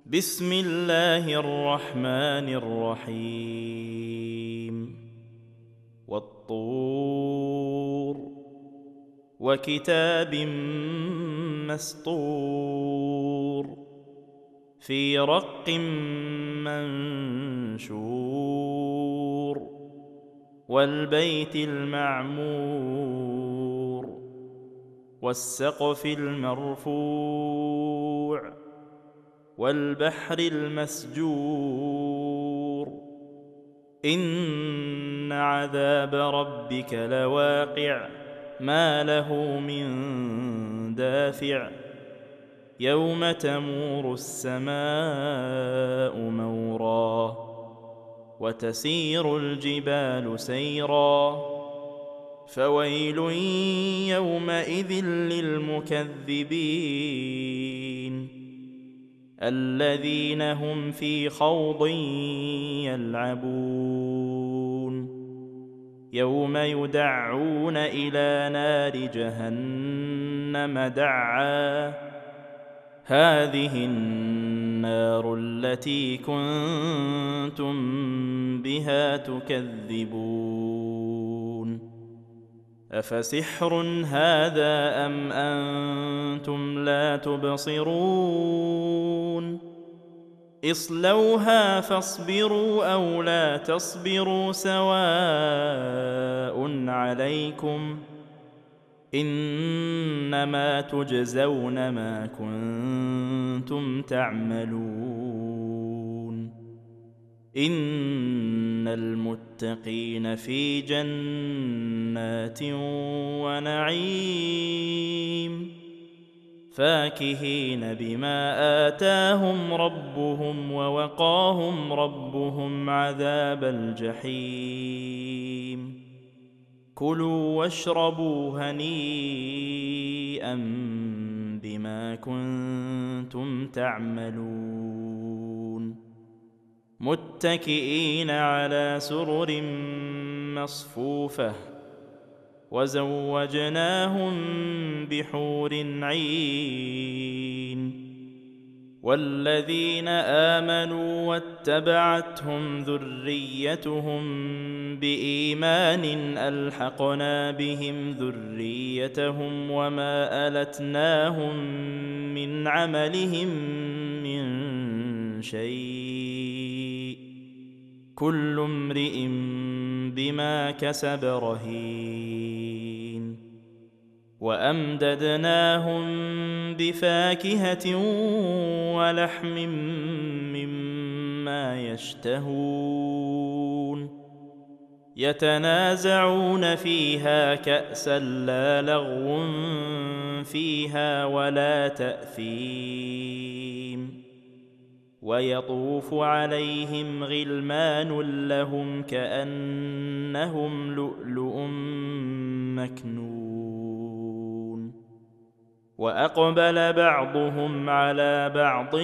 بسم الله الرحمن الرحيم والطور وكتاب مسطور في رق منشور والبيت المعمور والسقف المرفوع والبحر المسجور إن عذاب ربك لواقع ما له من دافع يوم تمور السماء مورا وتسير الجبال سيرا فويل يومئذ للمكذبين الذين هم في خوض يلعبون يوم يدعون إلى نار جهنم دعا هذه النار التي كنتم بها تكذبون أفسحر هذا أم أنتم لا تبصرون اصلوها فاصبروا أو لا تصبروا سواء عليكم إنما تجزون ما كنتم تعملون إن المتقين في جنات ونعيم فاكهين بما آتاهم ربهم ووقاهم ربهم عذاب الجحيم كلوا واشربوا هنيئا بما كنتم تعملون متكئين على سرر مصفوفة وزوجناهم بحور عين والذين آمنوا واتبعتهم ذريتهم بإيمان ألحقنا بهم ذريتهم وما ألتناهم من عملهم من شيء كل امرئ بما كسب رهين وأمددناهم بفاكهة ولحم مما يشتهون يتنازعون فيها كأسا لا لغو فيها ولا تأثيم ويطوف عليهم غلمان لهم كأنهم لؤلؤ مكنون وأقبل بعضهم على بعض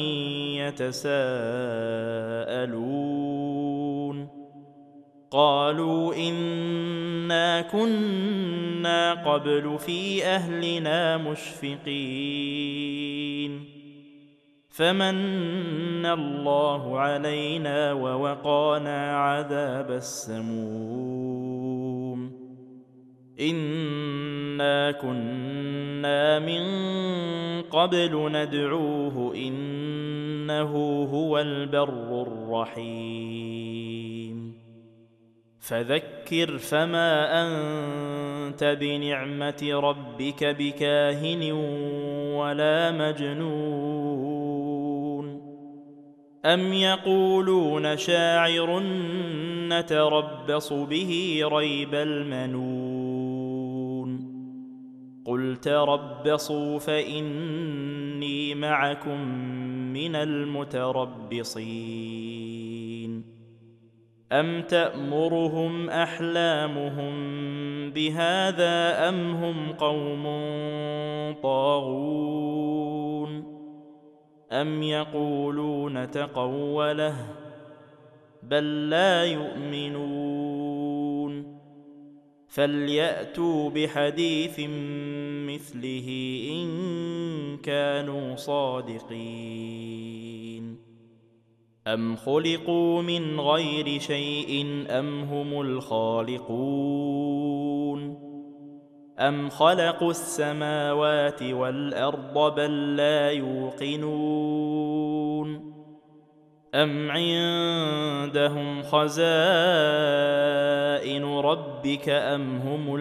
يتساءلون قالوا إنا كنا قبل في أهلنا مشفقين فمن الله علينا ووقانا عذاب السموم إنا كنا من قبل ندعوه إنه هو البر الرحيم فذكر فما أنت بنعمة ربك بكاهن ولا مجنون أم يقولون شاعر نتربص به ريب المنون قل تربصوا فإني معكم من المتربصين أم تأمرهم أحلامهم بهذا أم هم قوم طاغون أم يقولون تقوله بل لا يؤمنون فليأتوا بحديث مثله إن كانوا صادقين أم خلقوا من غير شيء أم هم الخالقون أم خلقوا السماوات والأرض بل لا يوقنون أم عندهم خزائن ربك أم هم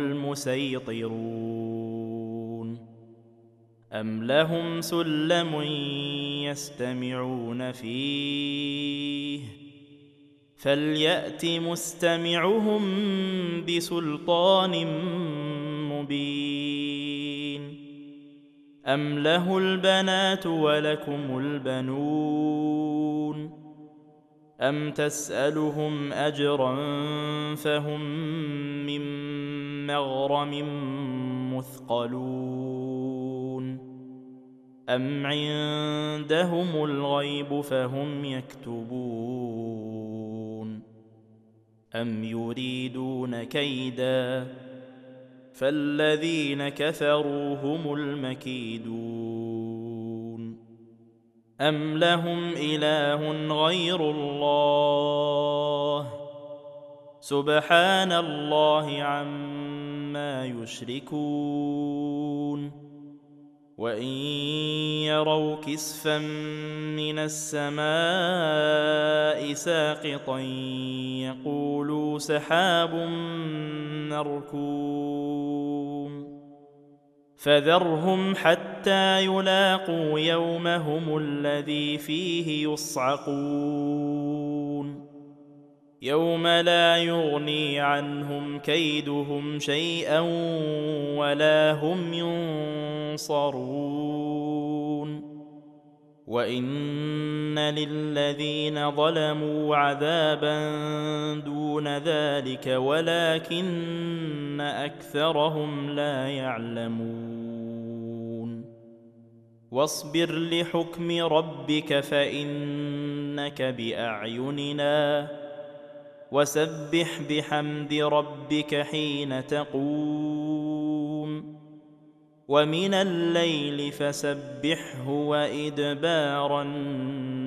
المسيطرون أم لهم سلم يستمعون فيه فليأت مستمعهم بسلطان مبين أم له البنات ولكم البنون أم تسألهم أجرا فهم من مغرم مثقلون أم عندهم الغيب فهم يكتبون أم يريدون كيدا فالذين كفروا هم المكيدون أم لهم إله غير الله سبحان الله عما يشركون وإن يروا كسفا من السماء ساقطا يقولوا سحاب مركوم فذرهم حتى يلاقوا يومهم الذي فيه يصعقون يوم لا يغني عنهم كيدهم شيئا ولا هم ينصرون وإن للذين ظلموا عذابا دون ذلك ولكن أكثرهم لا يعلمون واصبر لحكم ربك فإنك بأعيننا وسبح بحمد ربك حين تقوم ومن الليل فسبحه وإدبار النجوم